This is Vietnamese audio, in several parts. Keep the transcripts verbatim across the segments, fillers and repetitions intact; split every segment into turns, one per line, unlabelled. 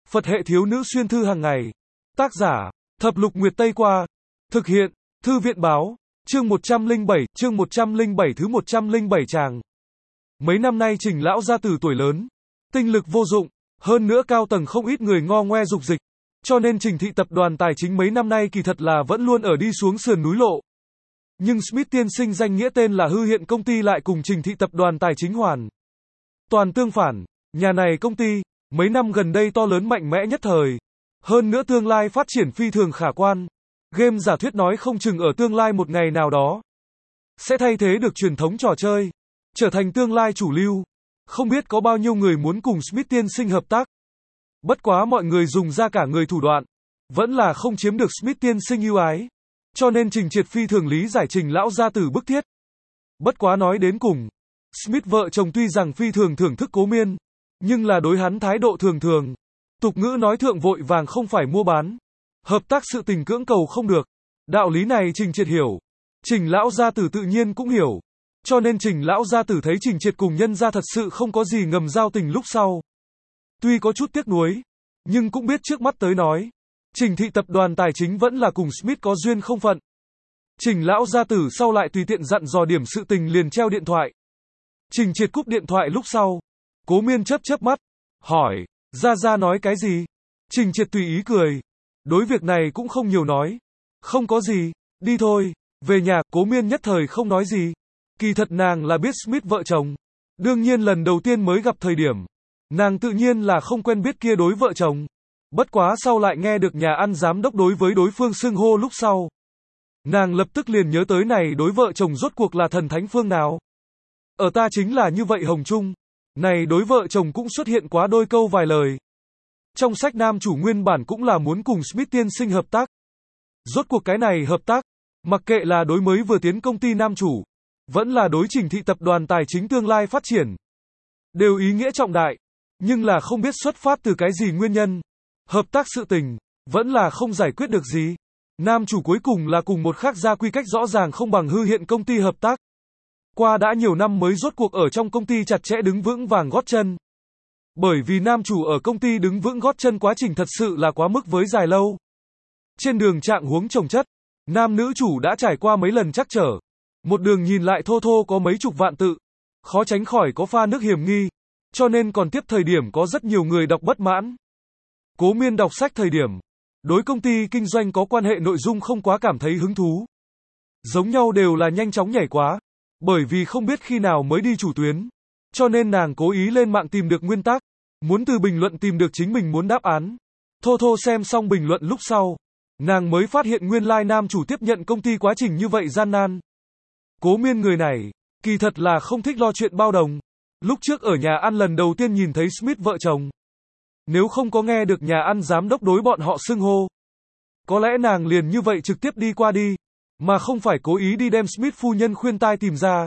Phật hệ thiếu nữ xuyên thư hàng ngày. Tác giả, Thập Lục Nguyệt Tây Qua. Thực hiện, Thư viện Báo. Chương một trăm lẻ bảy, chương một trăm lẻ bảy thứ một trăm lẻ bảy tràng. Mấy năm nay Trình lão gia tử tuổi lớn, tinh lực vô dụng, hơn nữa cao tầng không ít người ngo ngoe dục dịch, cho nên Trình thị tập đoàn tài chính mấy năm nay kỳ thật là vẫn luôn ở đi xuống sườn núi lộ. Nhưng Smith tiên sinh danh nghĩa tên là hư hiện công ty lại cùng Trình thị tập đoàn tài chính hoàn toàn tương phản, nhà này công ty, mấy năm gần đây to lớn mạnh mẽ nhất thời. Hơn nữa tương lai phát triển phi thường khả quan. Game giả thuyết nói không chừng ở tương lai một ngày nào đó sẽ thay thế được truyền thống trò chơi, trở thành tương lai chủ lưu. Không biết có bao nhiêu người muốn cùng Smith tiên sinh hợp tác. Bất quá mọi người dùng ra cả người thủ đoạn, vẫn là không chiếm được Smith tiên sinh ưu ái. Cho nên Trình Triệt phi thường lý giải Trình lão gia tử bức thiết. Bất quá nói đến cùng, Smith vợ chồng tuy rằng phi thường thưởng thức Cố Miên, nhưng là đối hắn thái độ thường thường. Tục ngữ nói thượng vội vàng không phải mua bán. Hợp tác sự tình cưỡng cầu không được. Đạo lý này Trình Triệt hiểu. Trình lão gia tử tự nhiên cũng hiểu. Cho nên Trình lão gia tử thấy Trình Triệt cùng nhân gia thật sự không có gì ngầm giao tình lúc sau. Tuy có chút tiếc nuối, nhưng cũng biết trước mắt tới nói. Trình thị tập đoàn tài chính vẫn là cùng Smith có duyên không phận. Trình lão gia tử sau lại tùy tiện dặn dò điểm sự tình liền treo điện thoại. Trình Triệt cúp điện thoại lúc sau. Cố Miên chớp chớp mắt. Hỏi, gia gia nói cái gì? Trình Triệt tùy ý cười. Đối việc này cũng không nhiều nói. Không có gì, đi thôi. Về nhà, Cố Miên nhất thời không nói gì. Kỳ thật nàng là biết Smith vợ chồng. Đương nhiên lần đầu tiên mới gặp thời điểm. Nàng tự nhiên là không quen biết kia đối vợ chồng. Bất quá sau lại nghe được nhà ăn giám đốc đối với đối phương xưng hô lúc sau. Nàng lập tức liền nhớ tới này đối vợ chồng rốt cuộc là thần thánh phương nào. Ở ta chính là như vậy Hồng Trung. Này đối vợ chồng cũng xuất hiện quá đôi câu vài lời. Trong sách nam chủ nguyên bản cũng là muốn cùng Smith tiên sinh hợp tác. Rốt cuộc cái này hợp tác, mặc kệ là đối mới vừa tiến công ty nam chủ, vẫn là đối Trình thị tập đoàn tài chính tương lai phát triển. Đều ý nghĩa trọng đại, nhưng là không biết xuất phát từ cái gì nguyên nhân. Hợp tác sự tình, vẫn là không giải quyết được gì. Nam chủ cuối cùng là cùng một khác gia quy cách rõ ràng không bằng hư hiện công ty hợp tác. Qua đã nhiều năm mới rốt cuộc ở trong công ty chặt chẽ đứng vững vàng gót chân. Bởi vì nam chủ ở công ty đứng vững gót chân quá trình thật sự là quá mức với dài lâu. Trên đường trạng huống chồng chất, nam nữ chủ đã trải qua mấy lần trắc trở. Một đường nhìn lại thô thô có mấy chục vạn tự. Khó tránh khỏi có pha nước hiểm nghi. Cho nên còn tiếp thời điểm có rất nhiều người đọc bất mãn. Cố Miên đọc sách thời điểm. Đối công ty kinh doanh có quan hệ nội dung không quá cảm thấy hứng thú. Giống nhau đều là nhanh chóng nhảy quá. Bởi vì không biết khi nào mới đi chủ tuyến. Cho nên nàng cố ý lên mạng tìm được nguyên tắc. Muốn từ bình luận tìm được chính mình muốn đáp án. Thô thô xem xong bình luận lúc sau. Nàng mới phát hiện nguyên lai nam chủ tiếp nhận công ty quá trình như vậy gian nan. Cố Miên người này, kỳ thật là không thích lo chuyện bao đồng. Lúc trước ở nhà ăn lần đầu tiên nhìn thấy Smith vợ chồng. Nếu không có nghe được nhà ăn giám đốc đối bọn họ xưng hô. Có lẽ nàng liền như vậy trực tiếp đi qua đi. Mà không phải cố ý đi đem Smith phu nhân khuyên tai tìm ra.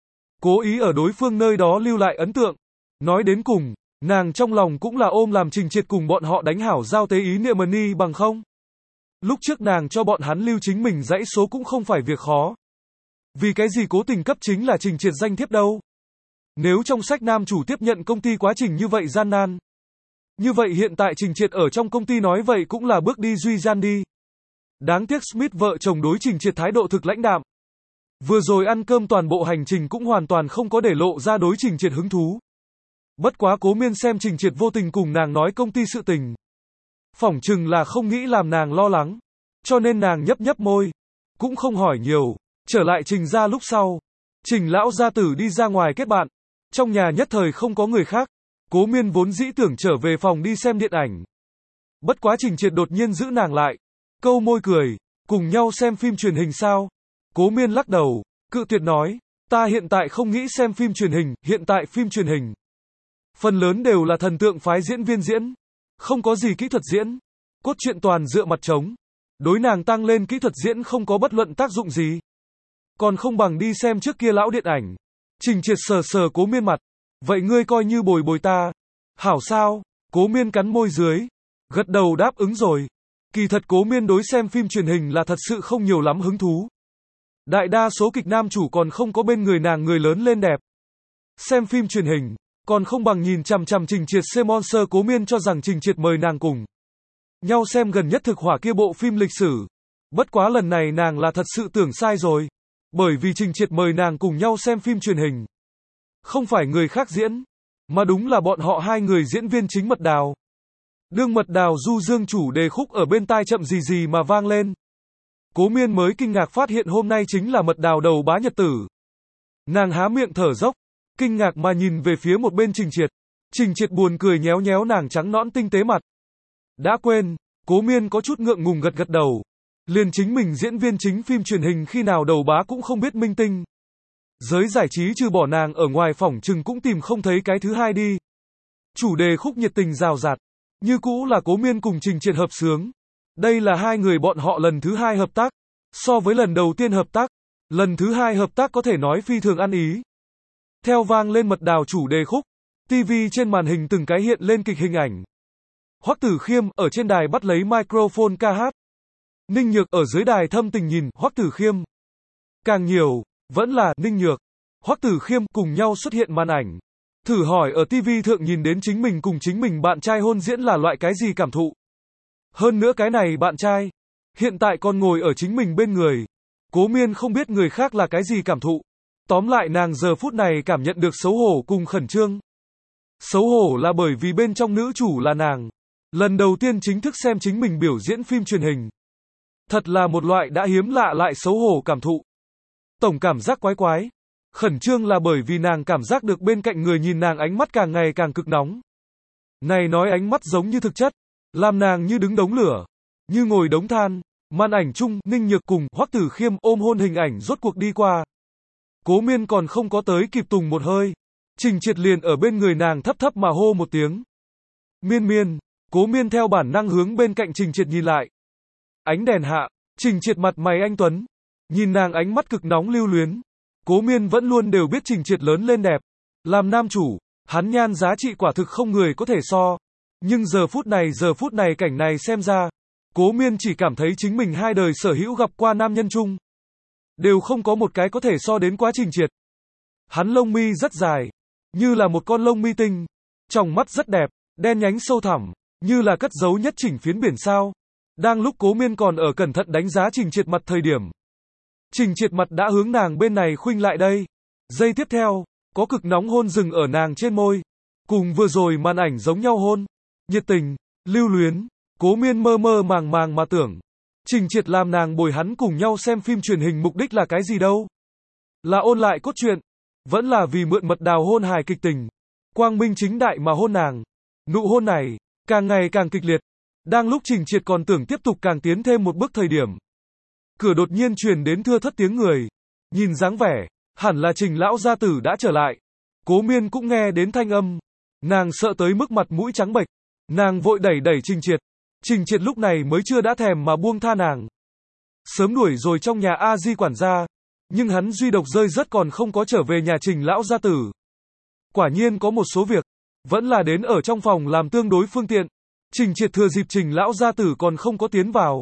Cố ý ở đối phương nơi đó lưu lại ấn tượng. Nói đến cùng, nàng trong lòng cũng là ôm làm Trình Triệt cùng bọn họ đánh hảo giao tế ý niệm money bằng không. Lúc trước nàng cho bọn hắn lưu chính mình dãy số cũng không phải việc khó. Vì cái gì cố tình cấp chính là Trình Triệt danh thiếp đâu. Nếu trong sách nam chủ tiếp nhận công ty quá trình như vậy gian nan. Như vậy hiện tại Trình Triệt ở trong công ty nói vậy cũng là bước đi duy gian đi. Đáng tiếc Smith vợ chồng đối Trình Triệt thái độ thực lãnh đạm. Vừa rồi ăn cơm toàn bộ hành trình cũng hoàn toàn không có để lộ ra đối Trình Triệt hứng thú. Bất quá Cố Miên xem Trình Triệt vô tình cùng nàng nói công ty sự tình. Phỏng chừng là không nghĩ làm nàng lo lắng. Cho nên nàng nhấp nhấp môi. Cũng không hỏi nhiều. Trở lại Trình ra lúc sau. Trình lão gia tử đi ra ngoài kết bạn. Trong nhà nhất thời không có người khác. Cố Miên vốn dĩ tưởng trở về phòng đi xem điện ảnh. Bất quá Trình Triệt đột nhiên giữ nàng lại. Câu môi cười. Cùng nhau xem phim truyền hình sao? Cố Miên lắc đầu. Cự tuyệt nói. Ta hiện tại không nghĩ xem phim truyền hình. Hiện tại phim truyền hình. Phần lớn đều là thần tượng phái diễn viên diễn. Không có gì kỹ thuật diễn. Cốt truyện toàn dựa mặt trống. Đối nàng tăng lên kỹ thuật diễn không có bất luận tác dụng gì. Còn không bằng đi xem trước kia lão điện ảnh. Trình Triệt sờ sờ Cố Miên mặt. Vậy ngươi coi như bồi bồi ta. Hảo sao? Cố Miên cắn môi dưới. Gật đầu đáp ứng rồi. Kỳ thật Cố Miên đối xem phim truyền hình là thật sự không nhiều lắm hứng thú. Đại đa số kịch nam chủ còn không có bên người nàng người lớn lên đẹp. Xem phim truyền hình, Còn không bằng nhìn chằm chằm Trình Triệt xem Monster. Cố Miên cho rằng Trình Triệt mời nàng cùng nhau xem gần nhất thực hỏa kia bộ phim lịch sử. Bất quá lần này nàng là thật sự tưởng sai rồi. Bởi vì Trình Triệt mời nàng cùng nhau xem phim truyền hình. Không phải người khác diễn, mà đúng là bọn họ hai người diễn viên chính Mật Đào. Đương Mật Đào du dương chủ đề khúc ở bên tai chậm gì gì mà vang lên. Cố Miên mới kinh ngạc phát hiện hôm nay chính là Mật Đào đầu bá nhật tử. Nàng há miệng thở dốc, kinh ngạc mà nhìn về phía một bên Trình Triệt. Trình Triệt buồn cười nhéo nhéo nàng trắng nõn tinh tế mặt. Đã quên, Cố Miên có chút ngượng ngùng gật gật đầu. Liền chính mình diễn viên chính phim truyền hình khi nào đầu bá cũng không biết minh tinh. Giới giải trí trừ bỏ nàng ở ngoài phỏng chừng cũng tìm không thấy cái thứ hai đi. Chủ đề khúc nhiệt tình rào rạt. Như cũ là Cố Miên cùng Trình Triệt hợp xướng. Đây là hai người bọn họ lần thứ hai hợp tác. So với lần đầu tiên hợp tác, lần thứ hai hợp tác có thể nói phi thường ăn ý. Theo vang lên Mật Đào chủ đề khúc, ti vi trên màn hình từng cái hiện lên kịch hình ảnh. Hoắc Tử Khiêm ở trên đài bắt lấy microphone ca hát. Ninh Nhược ở dưới đài thâm tình nhìn Hoắc Tử Khiêm. Càng nhiều, vẫn là Ninh Nhược, Hoắc Tử Khiêm cùng nhau xuất hiện màn ảnh. Thử hỏi ở ti vi thượng nhìn đến chính mình cùng chính mình bạn trai hôn diễn là loại cái gì cảm thụ. Hơn nữa cái này bạn trai, hiện tại còn ngồi ở chính mình bên người. Cố Miên không biết người khác là cái gì cảm thụ. Tóm lại nàng giờ phút này cảm nhận được xấu hổ cùng khẩn trương. Xấu hổ là bởi vì bên trong nữ chủ là nàng. Lần đầu tiên chính thức xem chính mình biểu diễn phim truyền hình. Thật là một loại đã hiếm lạ lại xấu hổ cảm thụ. Tổng cảm giác quái quái. Khẩn trương là bởi vì nàng cảm giác được bên cạnh người nhìn nàng ánh mắt càng ngày càng cực nóng. Này nói ánh mắt giống như thực chất, làm nàng như đứng đống lửa, như ngồi đống than. Màn ảnh chung, Ninh Nhược cùng Hoắc Tử Khiêm ôm hôn hình ảnh rốt cuộc đi qua. Cố Miên còn không có tới kịp tùng một hơi. Trình Triệt liền ở bên người nàng thấp thấp mà hô một tiếng. Miên Miên, Cố Miên theo bản năng hướng bên cạnh Trình Triệt nhìn lại. Ánh đèn hạ, Trình Triệt mặt mày anh tuấn. Nhìn nàng ánh mắt cực nóng lưu luyến. Cố Miên vẫn luôn đều biết Trình Triệt lớn lên đẹp. Làm nam chủ, hắn nhan giá trị quả thực không người có thể so. Nhưng giờ phút này giờ phút này cảnh này xem ra, Cố Miên chỉ cảm thấy chính mình hai đời sở hữu gặp qua nam nhân chung. Đều không có một cái có thể so đến quá Trình Triệt. Hắn lông mi rất dài, như là một con lông mi tinh. Tròng mắt rất đẹp, đen nhánh sâu thẳm, như là cất giấu nhất chỉnh phiến biển sao. Đang lúc Cố Miên còn ở cẩn thận đánh giá Trình Triệt mặt thời điểm. Trình Triệt mặt đã hướng nàng bên này khuynh lại đây. Giây tiếp theo, có cực nóng hôn dừng ở nàng trên môi. Cùng vừa rồi màn ảnh giống nhau hôn. Nhiệt tình, lưu luyến. Cố Miên mơ mơ màng màng mà tưởng. Trình Triệt làm nàng bồi hắn cùng nhau xem phim truyền hình mục đích là cái gì đâu? Là ôn lại cốt truyện. Vẫn là vì mượn Mật Đào hôn hài kịch tình. Quang minh chính đại mà hôn nàng. Nụ hôn này, càng ngày càng kịch liệt. Đang lúc Trình Triệt còn tưởng tiếp tục càng tiến thêm một bước thời điểm. Cửa đột nhiên truyền đến thưa thất tiếng người. Nhìn dáng vẻ, hẳn là Trình lão gia tử đã trở lại. Cố Miên cũng nghe đến thanh âm. Nàng sợ tới mức mặt mũi trắng bệch. Nàng vội đẩy đẩy Trình Triệt. Trình Triệt lúc này mới chưa đã thèm mà buông tha nàng. Sớm đuổi rồi trong nhà A Di quản gia. Nhưng hắn duy độc rơi rất còn không có trở về nhà Trình lão gia tử. Quả nhiên có một số việc, vẫn là đến ở trong phòng làm tương đối phương tiện. Trình Triệt thừa dịp Trình lão gia tử còn không có tiến vào.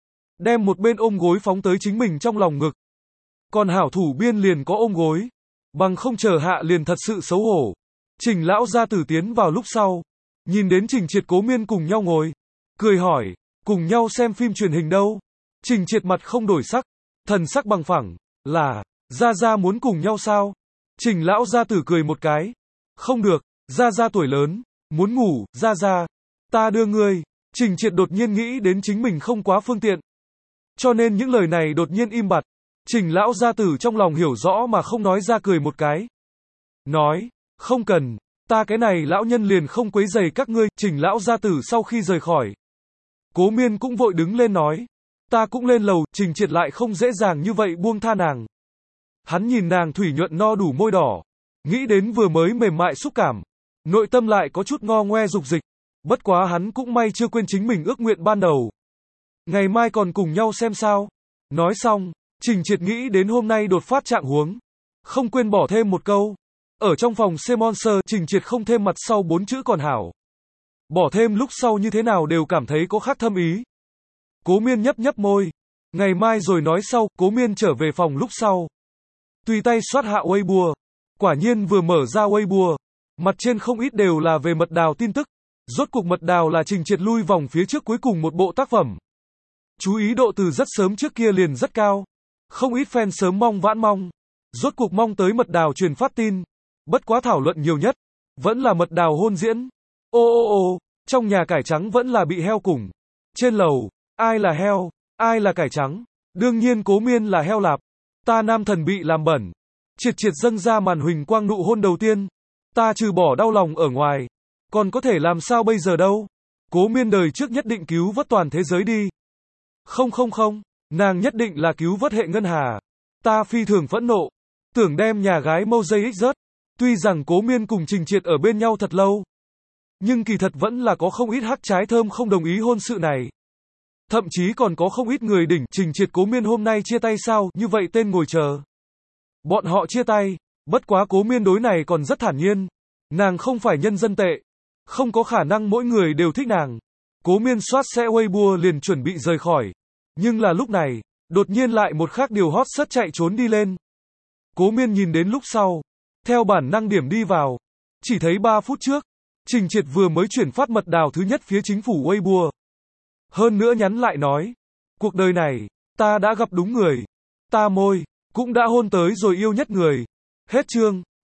Đem một bên ôm gối phóng tới chính mình trong lòng ngực. Còn hảo thủ biên liền có ôm gối. Bằng không chờ hạ liền thật sự xấu hổ. Trình lão gia tử tiến vào lúc sau. Nhìn đến Trình Triệt Cố Miên cùng nhau ngồi. Cười hỏi, cùng nhau xem phim truyền hình đâu? Trình Triệt mặt không đổi sắc. Thần sắc bằng phẳng, là, Gia Gia muốn cùng nhau sao? Trình lão gia tử cười một cái. Không được, Gia Gia tuổi lớn, muốn ngủ, Gia Gia. Ta đưa ngươi. Trình Triệt đột nhiên nghĩ đến chính mình không quá phương tiện. Cho nên những lời này đột nhiên im bặt. Trình lão gia tử trong lòng hiểu rõ mà không nói ra cười một cái. Nói, không cần, ta cái này lão nhân liền không quấy rầy các ngươi. Trình lão gia tử sau khi rời khỏi. Cố Miên cũng vội đứng lên nói. Ta cũng lên lầu. Trình Triệt lại không dễ dàng như vậy buông tha nàng. Hắn nhìn nàng thủy nhuận no đủ môi đỏ. Nghĩ đến vừa mới mềm mại xúc cảm. Nội tâm lại có chút ngo ngoe dục dịch. Bất quá hắn cũng may chưa quên chính mình ước nguyện ban đầu. Ngày mai còn cùng nhau xem sao. Nói xong, Trình Triệt nghĩ đến hôm nay đột phát trạng huống. Không quên bỏ thêm một câu. Ở trong phòng C Monster, Trình Triệt không thêm mặt sau bốn chữ còn hảo. Bỏ thêm lúc sau như thế nào đều cảm thấy có khác thâm ý. Cố Miên nhấp nhấp môi. Ngày mai rồi nói sau. Cố Miên trở về phòng lúc sau. Tùy tay soát hạ Weibo. Quả nhiên vừa mở ra Weibo. Mặt trên không ít đều là về Mật Đào tin tức. Rốt cuộc Mật Đào là Trình Triệt lui vòng phía trước cuối cùng một bộ tác phẩm. Chú ý độ từ rất sớm trước kia liền rất cao. Không ít fan sớm mong vãn mong. Rốt cuộc mong tới Mật Đào truyền phát tin. Bất quá thảo luận nhiều nhất. Vẫn là Mật Đào hôn diễn. Ô ô ô, trong nhà cải trắng vẫn là bị heo củng. Trên lầu, ai là heo, ai là cải trắng. Đương nhiên Cố Miên là heo lạp. Ta nam thần bị làm bẩn. Triệt Triệt dâng ra màn huỳnh quang nụ hôn đầu tiên. Ta trừ bỏ đau lòng ở ngoài. Còn có thể làm sao bây giờ đâu. Cố Miên đời trước nhất định cứu vớt toàn thế giới đi. Không không không, nàng nhất định là cứu vớt hệ ngân hà. Ta phi thường phẫn nộ. Tưởng đem nhà gái Mosaic rớt. Tuy rằng Cố Miên cùng Trình Triệt ở bên nhau thật lâu. Nhưng kỳ thật vẫn là có không ít hắc trái thơm không đồng ý hôn sự này. Thậm chí còn có không ít người đỉnh Trình Triệt Cố Miên hôm nay chia tay sao, như vậy tên ngồi chờ. Bọn họ chia tay, bất quá Cố Miên đối này còn rất thản nhiên. Nàng không phải nhân dân tệ. Không có khả năng mỗi người đều thích nàng. Cố Miên soát xe Weibo liền chuẩn bị rời khỏi. Nhưng là lúc này, đột nhiên lại một khác điều hot search chạy trốn đi lên. Cố Miên nhìn đến lúc sau. Theo bản năng điểm đi vào. Chỉ thấy ba phút trước. Trình Triệt vừa mới chuyển phát Mật Đào thứ nhất phía chính phủ Weibo. Hơn nữa nhắn lại nói. Cuộc đời này, ta đã gặp đúng người. Ta môi, cũng đã hôn tới rồi yêu nhất người. Hết chương.